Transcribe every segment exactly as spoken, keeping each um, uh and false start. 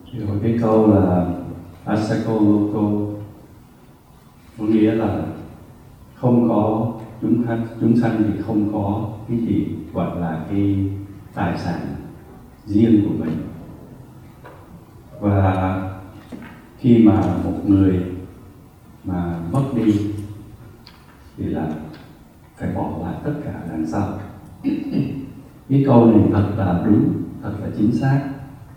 Rồi cái câu là Asako Loko có nghĩa là không có chúng sanh, chúng sanh thì không có cái gì gọi là cái tài sản riêng của mình. Và khi mà một người mà mất đi thì là phải bỏ lại tất cả đằng sau. Cái câu này thật là đúng, thật là chính xác.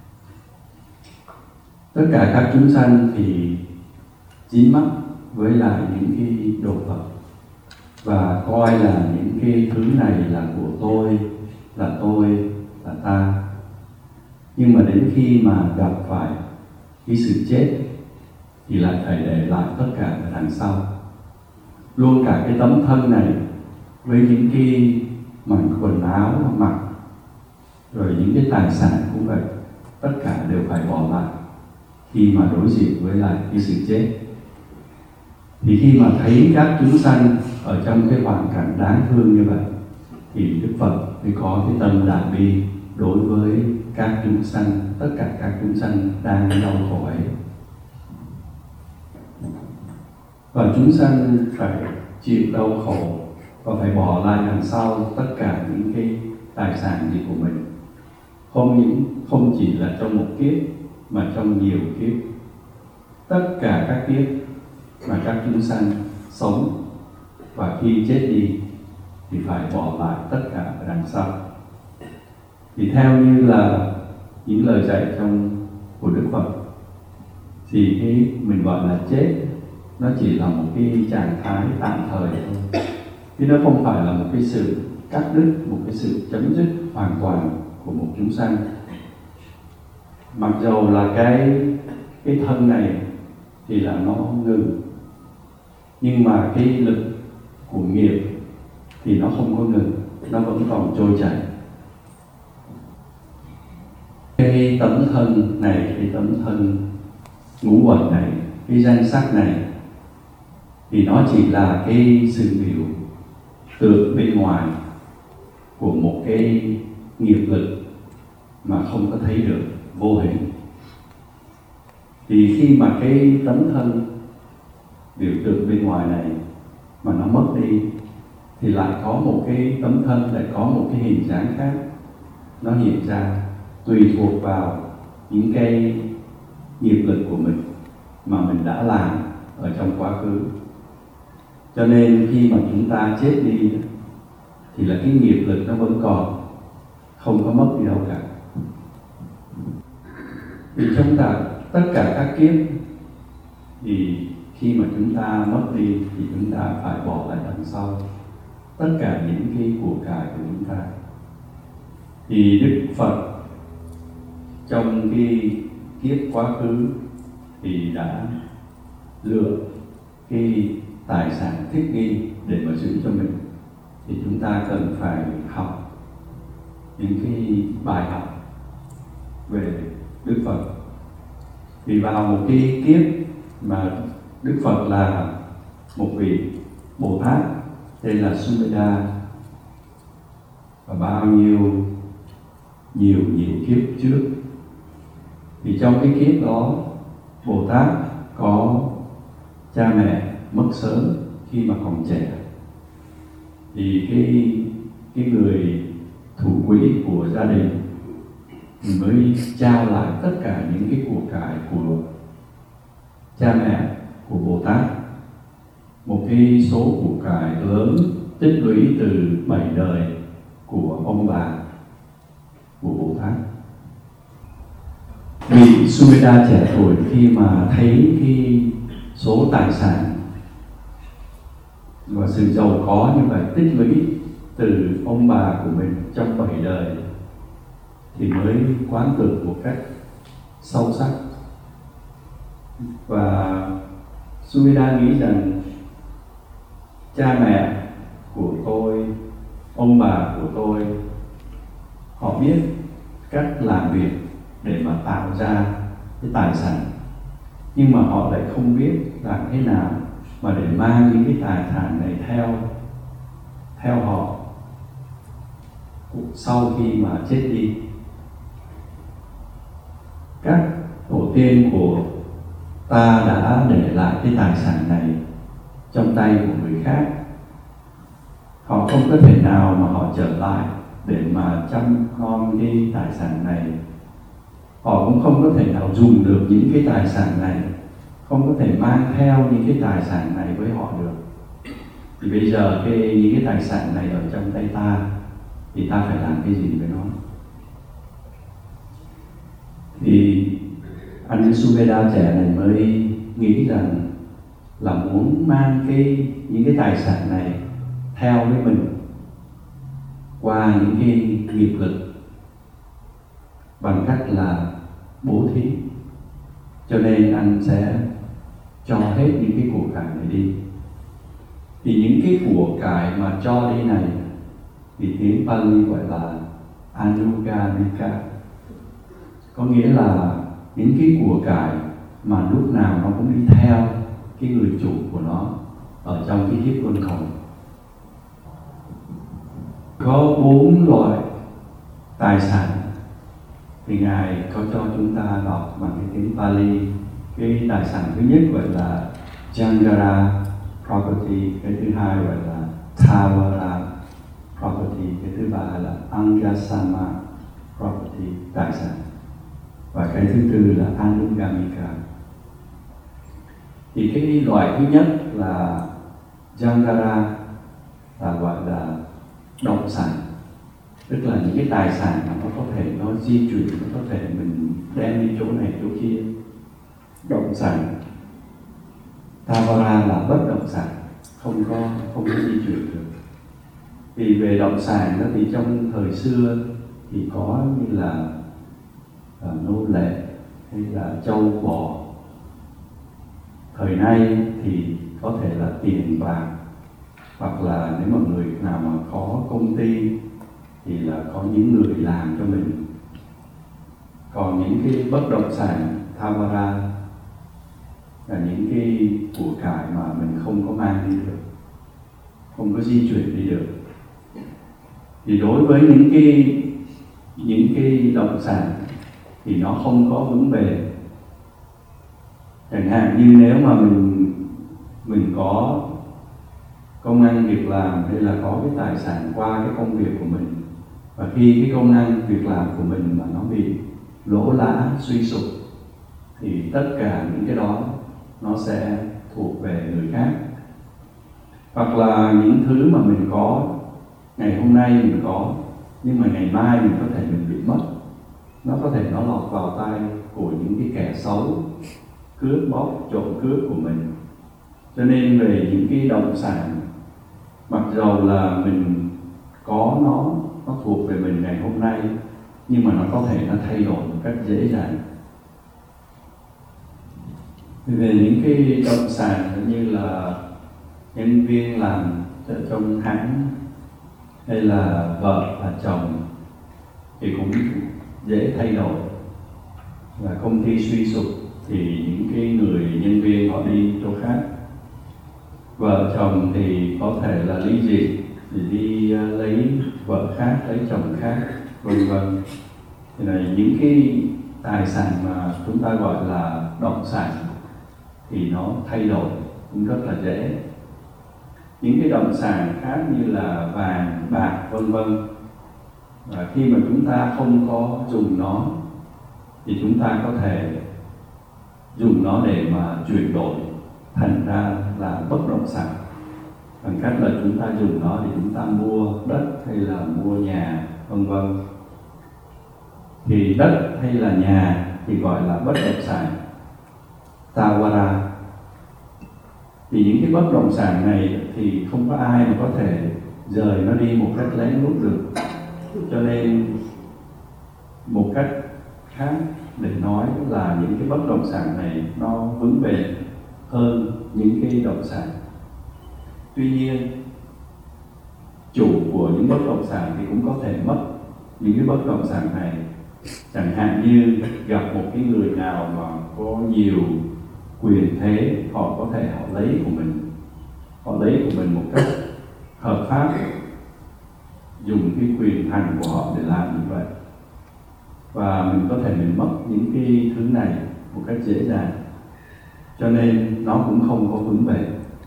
Tất cả các chúng sanh thì dính mắc với lại những cái đồ vật và coi là những cái thứ này là của tôi, là tôi, là ta. Nhưng mà đến khi mà gặp phải cái sự chết thì lại phải để lại tất cả ở đằng sau. Luôn cả cái tấm thân này với những cái mảnh quần áo mặc, rồi những cái tài sản cũng vậy, tất cả đều phải bỏ lại khi mà đối diện với lại cái sự chết. Thì khi mà thấy các chúng sanh ở trong cái hoàn cảnh đáng thương như vậy thì Đức Phật mới có cái tâm đại bi đối với các chúng sanh, tất cả các chúng sanh đang đau khổ ấy. Và chúng sanh phải chịu đau khổ và phải bỏ lại đằng sau tất cả những cái tài sản gì của mình. Không những không chỉ là trong một kiếp mà trong nhiều kiếp. Tất cả các kiếp mà các chúng sanh sống và khi chết đi thì phải bỏ lại tất cả ở đằng sau. Thì theo như là những lời dạy trong của Đức Phật thì cái mình gọi là chết nó chỉ là một cái trạng thái tạm thời thôi, chứ nó không phải là một cái sự cắt đứt, một cái sự chấm dứt hoàn toàn của một chúng sanh. Mặc dầu là cái cái thân này thì là nó ngừng, nhưng mà cái lực của nghiệp thì nó không có ngừng, nó vẫn còn trôi chảy. Cái tấm thân này, cái tấm thân ngũ uẩn này, cái danh sắc này thì nó chỉ là cái sự biểu tượng bên ngoài của một cái nghiệp lực mà không có thấy được, vô hình. Thì khi mà cái tấm thân biểu tượng bên ngoài này mà nó mất đi thì lại có một cái tấm thân, lại có một cái hình dáng khác nó hiện ra, tùy thuộc vào những cái nghiệp lực của mình mà mình đã làm ở trong quá khứ. Cho nên khi mà chúng ta chết đi thì là cái nghiệp lực nó vẫn còn, không có mất đi đâu cả. Vì trong cả tất cả các kiếp thì khi mà chúng ta mất đi thì chúng ta phải bỏ lại đằng sau tất cả những cái của cải của chúng ta. Thì Đức Phật trong cái kiếp quá khứ thì đã lựa cái tài sản thích nghi để mà giữ cho mình. Thì chúng ta cần phải học những cái bài học về Đức Phật. Vì vào một cái kiếp mà Đức Phật là một vị Bồ Tát tên là Sumedha, và bao nhiêu nhiều nhiều kiếp trước thì trong cái kiếp đó Bồ Tát có cha mẹ mất sớm khi mà còn trẻ. Thì cái cái người thủ quỹ của gia đình mới trao lại tất cả những cái của cải của cha mẹ của Bồ Tát, một cái số của cải lớn tích lũy từ bảy đời của ông bà của Bồ Tát. Vị Sumedha trẻ tuổi khi mà thấy cái số tài sản và sự giàu có như vậy tích lũy từ ông bà của mình trong bảy đời thì mới quán tưởng một cách sâu sắc. Và Sumedha nghĩ rằng cha mẹ của tôi, ông bà của tôi, họ biết cách làm việc để mà tạo ra cái tài sản, nhưng mà họ lại không biết làm thế nào mà để mang những cái tài sản này theo theo họ sau khi mà chết đi. Các tổ tổ tiên của ta đã để lại cái tài sản này trong tay của người khác. Họ không có thể nào mà họ trở lại để mà chăm nom cái tài sản này. Họ cũng không có thể nào dùng được những cái tài sản này, không có thể mang theo những cái tài sản này với họ được. Thì bây giờ cái, những cái tài sản này ở trong tay ta, thì ta phải làm cái gì với nó? Thì anh Subeda trẻ này mới nghĩ rằng là muốn mang cái những cái tài sản này theo với mình qua những cái nghiệp lực bằng cách là bố thí. Cho nên anh sẽ cho hết những cái của cải này đi. Thì những cái của cải mà cho đi này thì tiếng Pali gọi là Anugamika, có nghĩa là những cái của cải mà lúc nào nó cũng đi theo cái người chủ của nó ở trong cái kiếp luân hồi. Có bốn loại tài sản thì Ngài có cho chúng ta đọc bằng cái tiếng Pali. Cái tài sản thứ nhất gọi là Jangara property, cái thứ hai gọi là Thavara property, cái thứ ba là Angasama property, tài sản, và cái thứ tư là Anugamika. Thì cái loại thứ nhất là Jangara là gọi là động sản, tức là những cái tài sản mà nó có thể nó di chuyển, nó có thể mình đem đi chỗ này chỗ kia. Động sản. Thavara là bất động sản, không có không có di chuyển được. Thì về động sản đó thì trong thời xưa thì có như là uh, nô lệ hay là trâu bò. Thời nay thì có thể là tiền bạc, hoặc là nếu mà người nào mà có công ty thì là có những người làm cho mình. Còn những cái bất động sản Thavara là những cái của cải mà mình không có mang đi được, không có di chuyển đi được. Thì đối với những cái những cái động sản thì nó không có vững bền. Chẳng hạn như nếu mà mình mình có công ăn việc làm hay là có cái tài sản qua cái công việc của mình, và khi cái công ăn việc làm của mình mà nó bị lỗ lã suy sụp thì tất cả những cái đó nó sẽ thuộc về người khác. Hoặc là những thứ mà mình có ngày hôm nay mình có, nhưng mà ngày mai mình có thể mình bị mất. Nó có thể nó lọt vào tay của những cái kẻ xấu, cướp bóc, trộm cướp của mình. Cho nên về những cái động sản, mặc dầu là mình có nó, nó thuộc về mình ngày hôm nay, nhưng mà nó có thể nó thay đổi một cách dễ dàng. Về những cái động sản như là nhân viên làm ở trong hãng, hay là vợ và chồng thì cũng dễ thay đổi. Và công ty suy sụp thì những cái người nhân viên họ đi chỗ khác. Vợ chồng thì có thể là ly dị thì đi lấy vợ khác, lấy chồng khác, vân vân. Thì là những cái tài sản mà chúng ta gọi là động sản thì nó thay đổi cũng rất là dễ. Những cái động sản khác như là vàng, bạc, vân vân, và khi mà chúng ta không có dùng nó thì chúng ta có thể dùng nó để mà chuyển đổi thành ra là bất động sản, bằng cách là chúng ta dùng nó để chúng ta mua đất hay là mua nhà, vân vân. Thì đất hay là nhà thì gọi là bất động sản Thavara. Thì những cái bất động sản này thì không có ai mà có thể rời nó đi một cách lén lút được. Cho nên một cách khác để nói là những cái bất động sản này nó vững bền hơn những cái động sản. Tuy nhiên, chủ của những bất động sản thì cũng có thể mất những cái bất động sản này. Chẳng hạn như gặp một cái người nào mà có nhiều quyền thế, họ có thể họ lấy của mình, họ lấy của mình một cách hợp pháp, dùng cái quyền hành của họ để làm như vậy. Và mình có thể mình mất những cái thứ này một cách dễ dàng, cho nên nó cũng không có vững bền.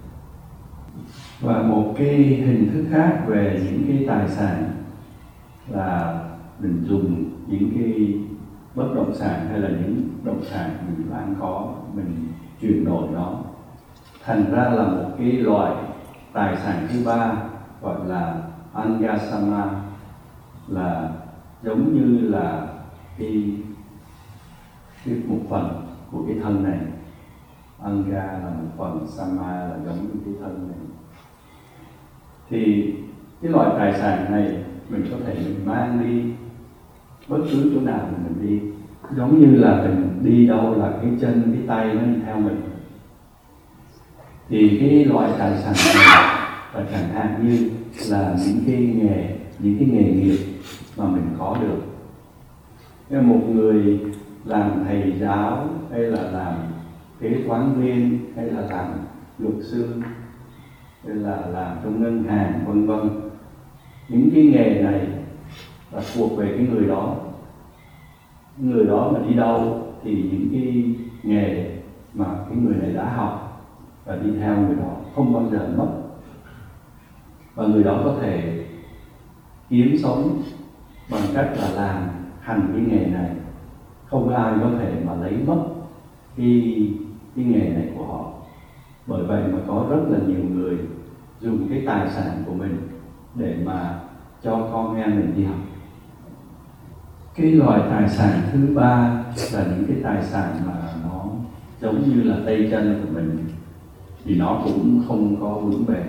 Và một cái hình thức khác về những cái tài sản là mình dùng những cái bất động sản hay là những động sản mình đang có, mình chuyển đổi nó thành ra là một cái loại tài sản thứ ba gọi là Angasama, là giống như là cái, cái một phần của cái thân này. Anga là một phần, Sama là giống như cái thân này. Thì cái loại tài sản này mình có thể mình mang đi bất cứ chỗ nào mình đi, giống như là mình đi đâu là cái chân cái tay nó đi theo mình. Thì cái loại tài sản này và chẳng hạn như là những cái nghề những cái nghề nghiệp mà mình có được. Nếu một người làm thầy giáo hay là làm kế toán viên hay là làm luật sư hay là làm trong ngân hàng vân vân, những cái nghề này là thuộc về cái người đó. Người đó mà đi đâu thì những cái nghề mà cái người này đã học và đi theo người đó không bao giờ mất, và người đó có thể kiếm sống bằng cách là làm hành cái nghề này, không ai có thể mà lấy mất cái, cái nghề này của họ. Bởi vậy mà có rất là nhiều người dùng cái tài sản của mình để mà cho con em mình đi học. Cái loại tài sản thứ ba là những cái tài sản mà nó giống như là tay chân của mình, thì nó cũng không có vững bền.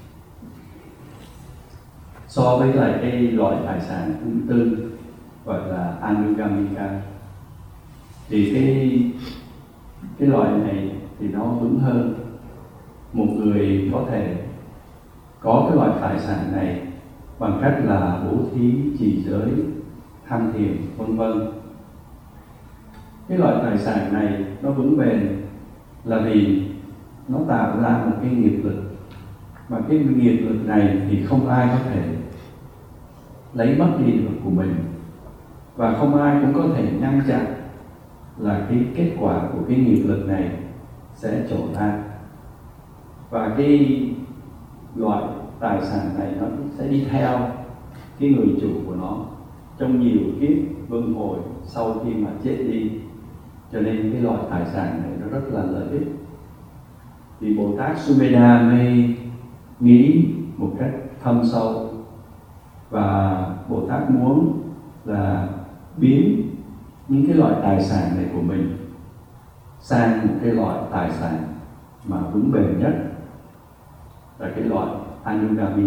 So với lại cái loại tài sản thứ tư gọi là Anugamika, thì cái cái loại này thì nó vững hơn. Một người có thể có cái loại tài sản này bằng cách là bố thí, trì giới, tham thiền vân vân. Cái loại tài sản này nó vững bền là vì nó tạo ra một cái nghiệp lực, mà cái nghiệp lực này thì không ai có thể lấy mất đi được của mình, và không ai cũng có thể ngăn chặn là cái kết quả của cái nghiệp lực này sẽ trổ ra. Và cái loại tài sản này nó sẽ đi theo cái người chủ của nó trong nhiều kiếp luân hồi sau khi mà chết đi. Cho nên cái loại tài sản này nó rất là lợi ích. Thì Bồ Tát Sumedha mới nghĩ một cách thâm sâu, và Bồ Tát muốn là biến những cái loại tài sản này của mình sang một cái loại tài sản mà vững bền nhất, là cái loại Anugami.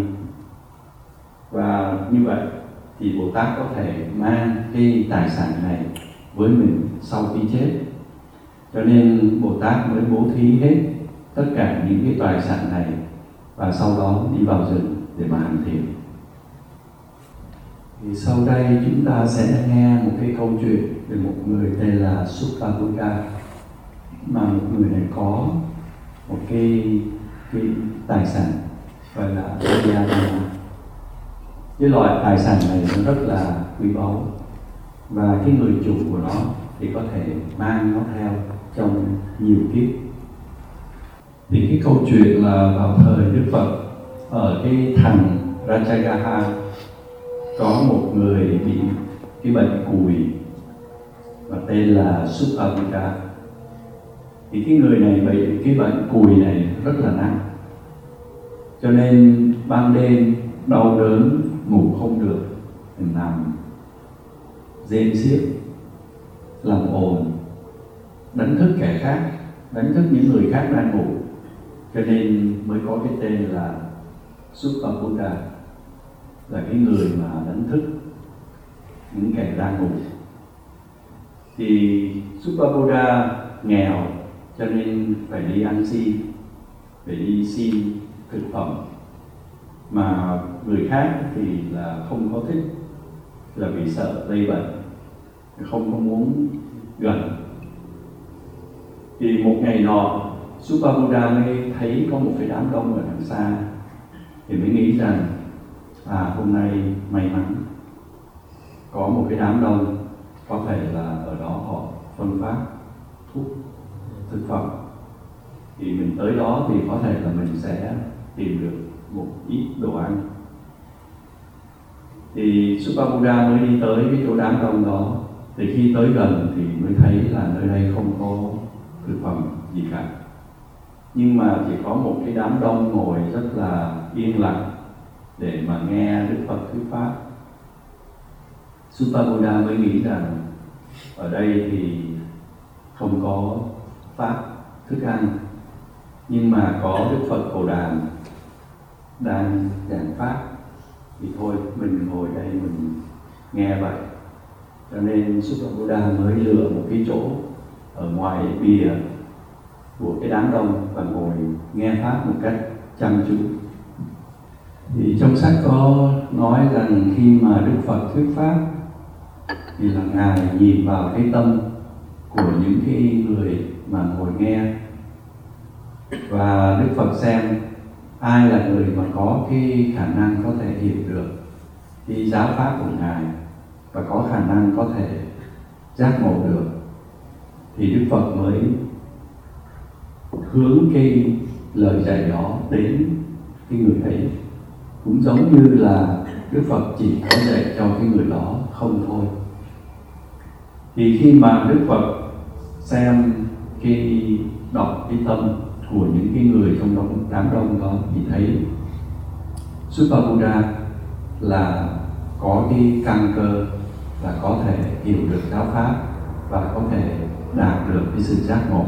Và như vậy thì Bồ Tát có thể mang cái tài sản này với mình sau khi chết. Cho nên Bồ Tát mới bố thí hết tất cả những cái tài sản này, và sau đó đi vào rừng để mà hành thiền. Thì sau đây chúng ta sẽ nghe một cái câu chuyện về một người tên là Suppabuddha, mà một người này có một cái, cái tài sản gọi là Adhyana. Cái loại tài sản này nó rất là quý báu, và cái người chủ của nó thì có thể mang nó theo trong nhiều kiếp. Thì cái câu chuyện là vào thời Đức Phật, ở cái thành Rajagaha có một người bị cái bệnh cùi và tên là Suppabuddha. Thì cái người này bị cái bệnh cùi này rất là nặng, cho nên ban đêm đau đớn ngủ không được, nằm rên xiết, làm ồn, đánh thức kẻ khác, đánh thức những người khác đang ngủ, cho nên mới có cái tên là Suppabuddha, là cái người mà đánh thức những kẻ đang ngủ. Thì Suppabuddha nghèo, cho nên phải đi ăn xin, phải đi xin thực phẩm, mà người khác thì là không có thích, là vì sợ lây bệnh, không có muốn gần. Thì một ngày nọ, Suppabuddha mới thấy có một cái đám đông ở đằng xa, thì mới nghĩ rằng à hôm nay may mắn có một cái đám đông, có thể là ở đó họ phân phát thuốc thực phẩm. Thì mình tới đó thì có thể là mình sẽ tìm được một ít đồ ăn. Thì Supabuddha mới đi tới cái chỗ đám đông đó. Thì khi tới gần thì mới thấy là nơi đây không có thực phẩm gì cả, nhưng mà chỉ có một cái đám đông ngồi rất là yên lặng để mà nghe Đức Phật thuyết pháp. Supabuddha mới nghĩ rằng ở đây thì không có pháp thức ăn, nhưng mà có Đức Phật Bồ Đàm đang giảng pháp, thì thôi mình ngồi đây mình nghe vậy. Cho nên Supabuddha mới lựa một cái chỗ ở ngoài bìa của cái đám đông và ngồi nghe pháp một cách chăm chú. Thì trong sách có nói rằng khi mà Đức Phật thuyết pháp thì là Ngài nhìn vào cái tâm của những cái người mà ngồi nghe, và Đức Phật xem ai là người mà có cái khả năng có thể hiểu được cái giáo pháp của Ngài và có khả năng có thể giác ngộ được, thì Đức Phật mới hướng cái lời dạy đó đến cái người ấy. Cũng giống như là Đức Phật chỉ có dạy cho cái người đó không thôi. Thì khi mà Đức Phật xem cái đọc cái tâm của những cái người trong đám, đám đông đó thì thấy Supabuddha là có cái căn cơ là có thể hiểu được giáo pháp và có thể đạt được cái sự giác ngộ.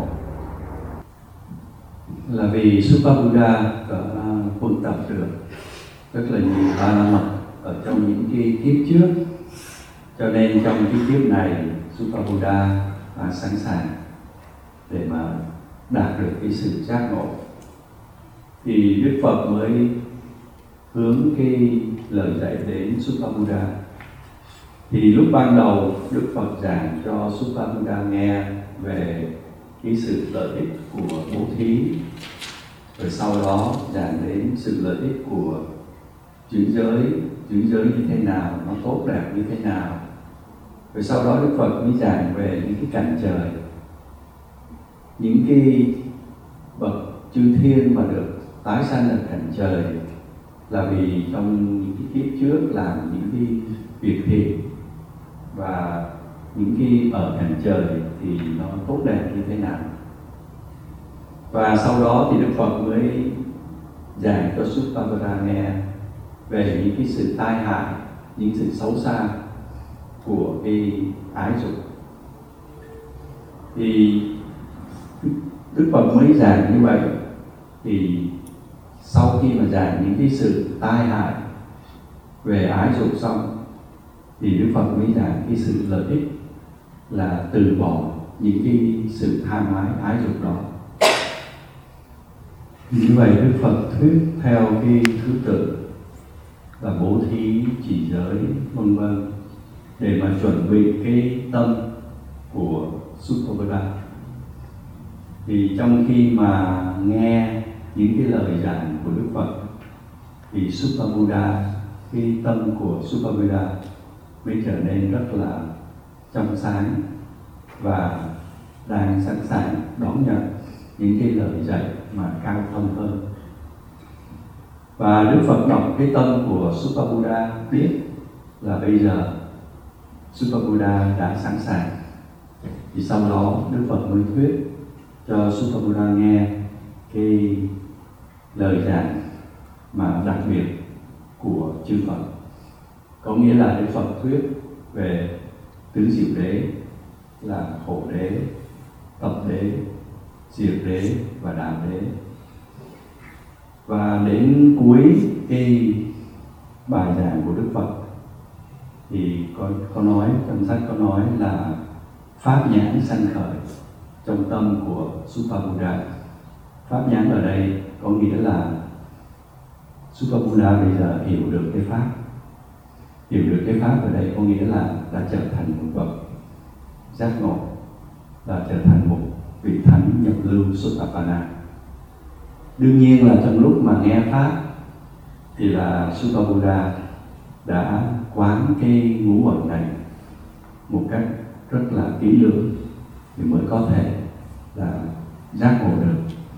Là vì Supabuddha đã quân tập được rất là nhiều ba la mật ở trong những cái kiếp trước, cho nên trong cái kiếp này Supabuddha đã sẵn sàng để mà đạt được cái sự giác ngộ. Thì Đức Phật mới hướng cái lời dạy đến Supabuddha. Thì lúc ban đầu Đức Phật giảng cho Supabuddha nghe về cái sự lợi ích của bố thí, rồi sau đó giảng đến sự lợi ích của giữ giới, giữ giới như thế nào, nó tốt đẹp như thế nào. Rồi sau đó Đức Phật mới giảng về những cái cảnh trời, những cái bậc chư thiên mà được tái sanh ở cảnh trời là vì trong những cái kiếp trước làm những cái việc thiện, và những cái ở cảnh trời thì nó tốt đẹp như thế nào. Và sau đó thì Đức Phật mới giảng cho Supabuddha nghe về những cái sự tai hại, những sự xấu xa của cái ái dục. Thì Đức Phật mới giảng như vậy, thì sau khi mà giảng những cái sự tai hại về ái dục xong, thì Đức Phật mới giảng cái sự lợi ích là từ bỏ những cái sự tham ái ái dục đó. Như vậy Đức Phật thuyết theo cái thứ tự là bố thí, trì giới, vân vân, để mà chuẩn bị cái tâm của Supabuddha. Thì trong khi mà nghe những cái lời giảng của Đức Phật, thì Supabuddha, cái tâm của Supabuddha mới trở nên rất là trong sáng và đang sẵn sàng đón nhận những cái lời dạy mà cao thâm hơn. Và Đức Phật đọc cái tâm của Supabuddha biết là bây giờ Supabuddha đã sẵn sàng. Thì sau đó Đức Phật mới thuyết cho Supabuddha nghe cái lời giảng mà đặc biệt của chư Phật. Có nghĩa là Đức Phật thuyết về tứ diệu đế là khổ đế, tập đế, diệt đế và đạo đế. Và đến cuối cái bài giảng của Đức Phật thì có, có nói, trong sách có nói là pháp nhãn sanh khởi trong tâm của Supabuddha. Pháp nhãn ở đây có nghĩa là Supabuddha bây giờ hiểu được cái pháp. Hiểu được cái pháp ở đây có nghĩa là đã trở thành một bậc giác ngộ, đã trở thành một vị thánh nhập lưu Sotapanna. Đương nhiên là trong lúc mà nghe pháp thì là Supabuddha đã quán cái ngũ uẩn này một cách rất là kỹ lưỡng thì mới có thể là giác ngộ được.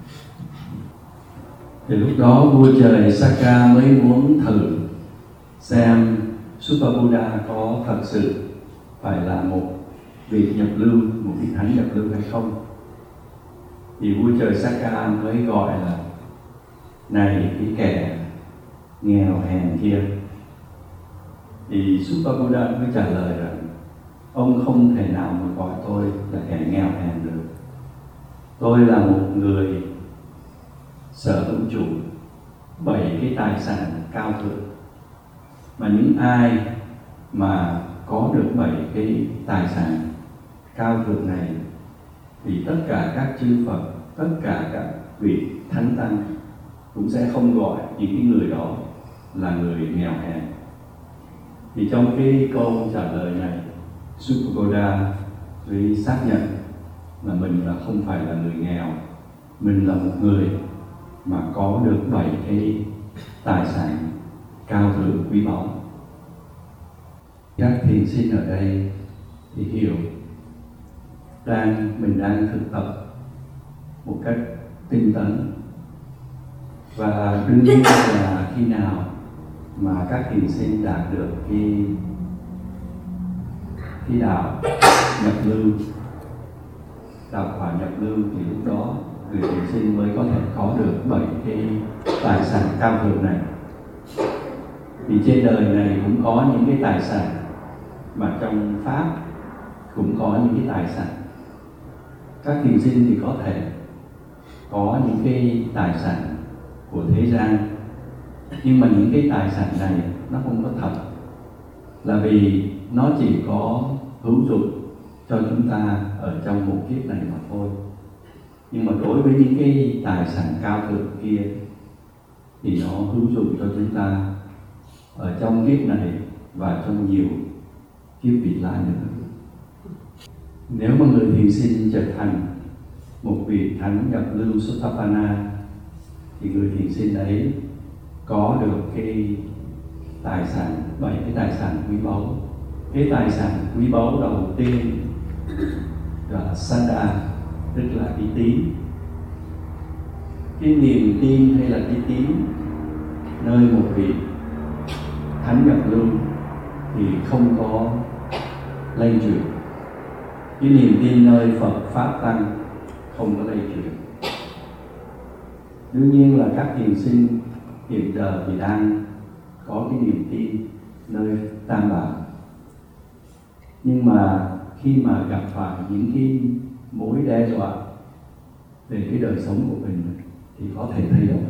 Thì lúc đó vua trời Sakka mới muốn thử xem Super Buddha có thật sự phải là một vị nhập lưu, một vị thánh nhập lưu hay không. Thì vua trời Sakka mới gọi là: này cái kẻ nghèo hèn kia. Thì Super Buddha mới trả lời rằng: ông không thể nào mà gọi tôi là kẻ nghèo hèn được. Tôi là một người sở hữu chủ bảy cái tài sản cao thượng, mà những ai mà có được bảy cái tài sản cao thượng này thì tất cả các chư Phật, tất cả các vị thánh tăng cũng sẽ không gọi những cái người đó là người nghèo hèn. Thì trong cái câu trả lời này, Super Buddha mới xác nhận là mình là không phải là người nghèo, mình là một người mà có được bảy cái tài sản cao thượng quý báu. Các thiền sinh ở đây thì hiểu đang mình đang thực tập một cách tinh tấn, và đương nhiên là khi nào mà các thiền sinh đạt được cái cái đạo nhập lưu, đạo quả nhập lưu, thì lúc đó người thiền sinh mới có thể có được bảy cái tài sản cao thượng này. Thì trên đời này cũng có những cái tài sản mà trong Pháp cũng có những cái tài sản. Các thiền sinh thì có thể có những cái tài sản của thế gian, nhưng mà những cái tài sản này nó không có thật, là vì nó chỉ có hữu dụng cho chúng ta ở trong một kiếp này mà thôi. Nhưng mà đối với những cái tài sản cao thượng kia thì nó hữu dụng cho chúng ta ở trong kiếp này và trong nhiều kiếp vị lai nữa. Nếu mà người thiền sinh trở thành một vị thánh nhập lưu Sotapanna thì người thiền sinh ấy có được cái tài sản, bảy cái tài sản quý báu. Cái tài sản quý báu đầu tiên là Saddha, tức là cái tín. Cái niềm tin hay là cái tín nơi một vị thánh nhập lưu thì không có lây truyền. Cái niềm tin nơi Phật Pháp Tăng không có lây truyền. Đương nhiên là các thiền sinh hiện giờ thì đang có cái niềm tin nơi Tam Bảo, nhưng mà khi mà gặp phải những cái mối đe dọa về cái đời sống của mình thì có thể thay đổi.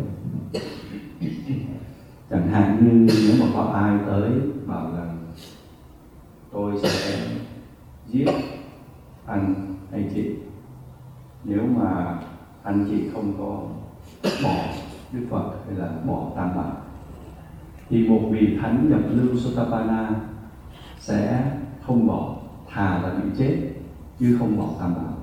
Chẳng hạn như nếu mà có ai tới bảo rằng tôi sẽ giết anh hay chị nếu mà anh chị không có bỏ Đức Phật hay là bỏ Tam Bảo, thì một vị thánh nhập lưu Sotapanna sẽ không bỏ, thà là bị chết chứ không bỏ Tam Bảo.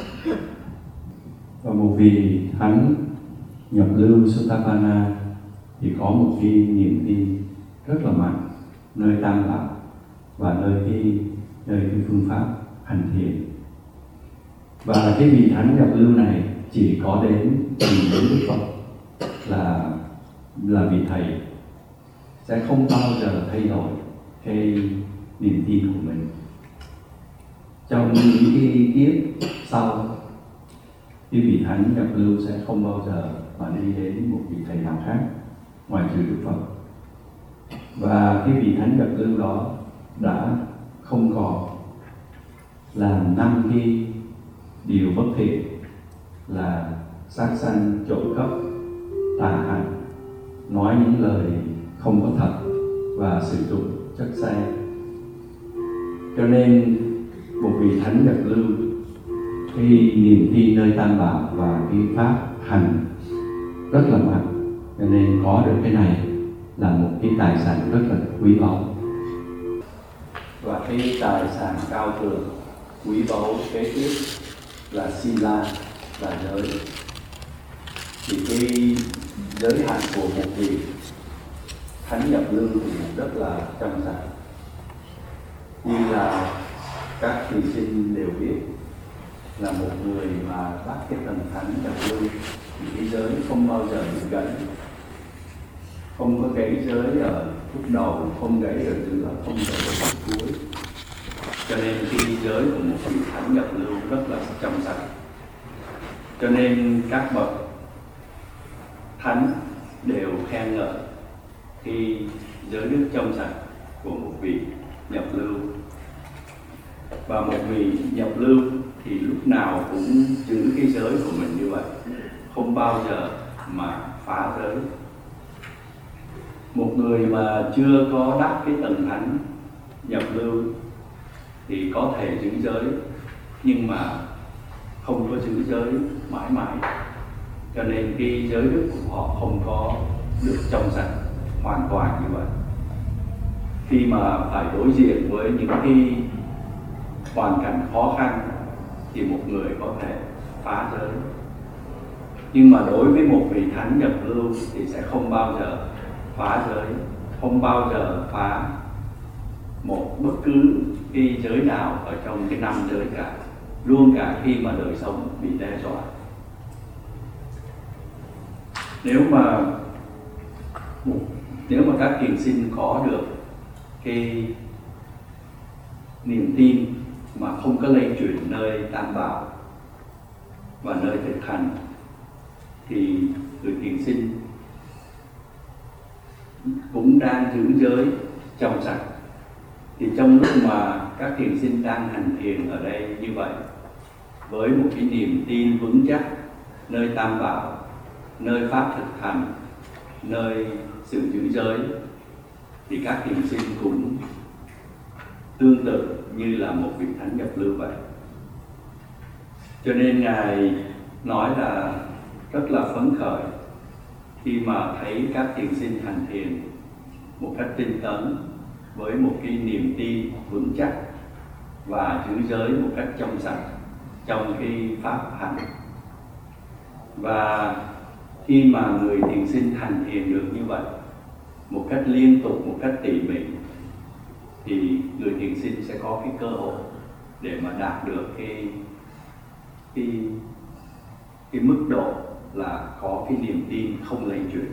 Và một vị thánh nhập lưu Sotapanna thì có một cái niềm tin rất là mạnh nơi Tam Bảo và nơi cái nơi cái phương pháp hành thiền. Và cái vị thánh nhập lưu này chỉ có đến tìm đến Đức Phật là là vị thầy, sẽ không bao giờ thay đổi cái niềm tin của mình. Trong những cái kiếp sau, cái vị thánh nhập lưu sẽ không bao giờ mà đi đến một vị thầy nào khác ngoài trừ Đức Phật. Và cái vị thánh nhập lưu đó đã không còn làm năm cái điều bất thiện là sát sanh, trộm cắp, tà hạnh, nói những lời không có thật và sử dụng chất xe. Cho nên một vị thánh nhập lưu, cái niềm tin nơi Tam Bảo và cái pháp hành rất là mạnh, cho nên có được cái này là một cái tài sản rất là quý báu. Và cái tài sản cao thượng quý báu kế tiếp là Sila, là giới. Thì cái giới hạn của một vị thánh nhập lưu thì rất là trong sạch. Như là các thí sinh đều biết, là một người mà bắt cái thần thánh nhập lưu thì cái giới không bao giờ bị gãy, không có gãy giới ở khúc đầu, không gãy ở giữa, không gãy ở khúc cuối. Cho nên cái giới của một vị thánh nhập lưu rất là trong sạch. Cho nên các bậc thánh đều khen ngợi khi giới đức trong sạch của một vị nhập lưu. Và một vị nhập lưu thì lúc nào cũng giữ cái giới của mình như vậy, không bao giờ mà phá giới. Một người mà chưa có đắc cái tầng thánh nhập lưu thì có thể giữ giới, nhưng mà không có giữ giới mãi mãi. Cho nên cái giới đức của họ không có được trong sạch hoàn toàn như vậy. Khi mà phải đối diện với những cái hoàn cảnh khó khăn thì một người có thể phá giới. Nhưng mà đối với một vị thánh nhập lưu thì sẽ không bao giờ phá giới, không bao giờ phá một bất cứ cái giới nào ở trong cái năm giới cả, luôn cả khi mà đời sống bị đe dọa. Nếu mà nếu mà các thiền sinh có được cái niềm tin mà không có lây chuyển nơi Tam Bảo và nơi thực hành, thì người thiền sinh cũng đang giữ giới trong sạch. Thì trong lúc mà các thiền sinh đang hành thiền ở đây như vậy, với một cái niềm tin vững chắc nơi Tam Bảo, nơi pháp thực hành, nơi sự giữ giới, thì các thiền sinh cũng tương tự như là một vị thánh nhập lưu vậy. Cho nên Ngài nói là rất là phấn khởi khi mà thấy các thiền sinh hành thiền một cách tinh tấn, với một cái niềm tin vững chắc và giữ giới một cách trong sạch trong cái pháp hành. Và khi mà người thiền sinh hành thiền được như vậy một cách liên tục, một cách tỉ mỉ, thì người thiền sinh sẽ có cái cơ hội để mà đạt được cái cái cái mức độ là có cái niềm tin không lay chuyển.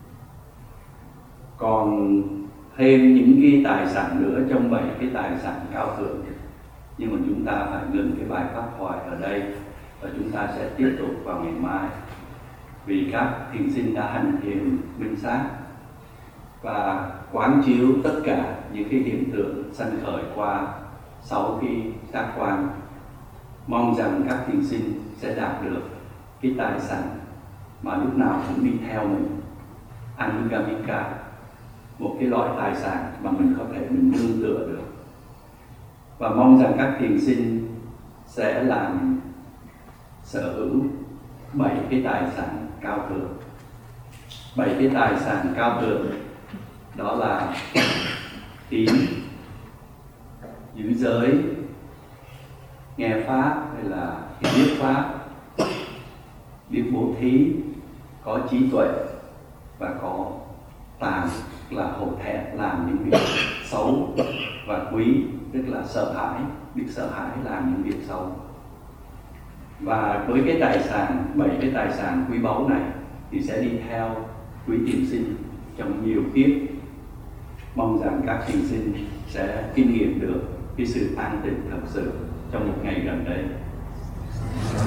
Còn thêm những cái tài sản nữa trong bảy cái tài sản cao thượng, nhưng mà chúng ta phải ngừng cái bài pháp thoại ở đây và chúng ta sẽ tiếp tục vào ngày mai. Vì các thiền sinh đã hành thiền minh sát và quán chiếu tất cả những cái hiện tượng sanh khởi qua sáu cái giác quan, mong rằng các thiền sinh sẽ đạt được cái tài sản mà lúc nào cũng đi theo mình, Anugamika, một cái loại tài sản mà mình có thể mình nương tựa được. Và mong rằng các thiền sinh sẽ làm sở hữu bảy cái tài sản cao thượng. Bảy cái tài sản cao thượng đó là tín, giữ giới, nghe pháp hay là biết pháp, biết bố thí, có trí tuệ và có tàm, là hổ thẹn làm những việc xấu, và quý tức là sợ hãi, biết sợ hãi làm những việc xấu. Và với cái tài sản, bảy cái tài sản quý báu này thì sẽ đi theo quý thiền sinh trong nhiều kiếp. Mong rằng các thiền sinh sẽ kinh nghiệm được cái sự an tịnh thật sự trong một ngày gần đây.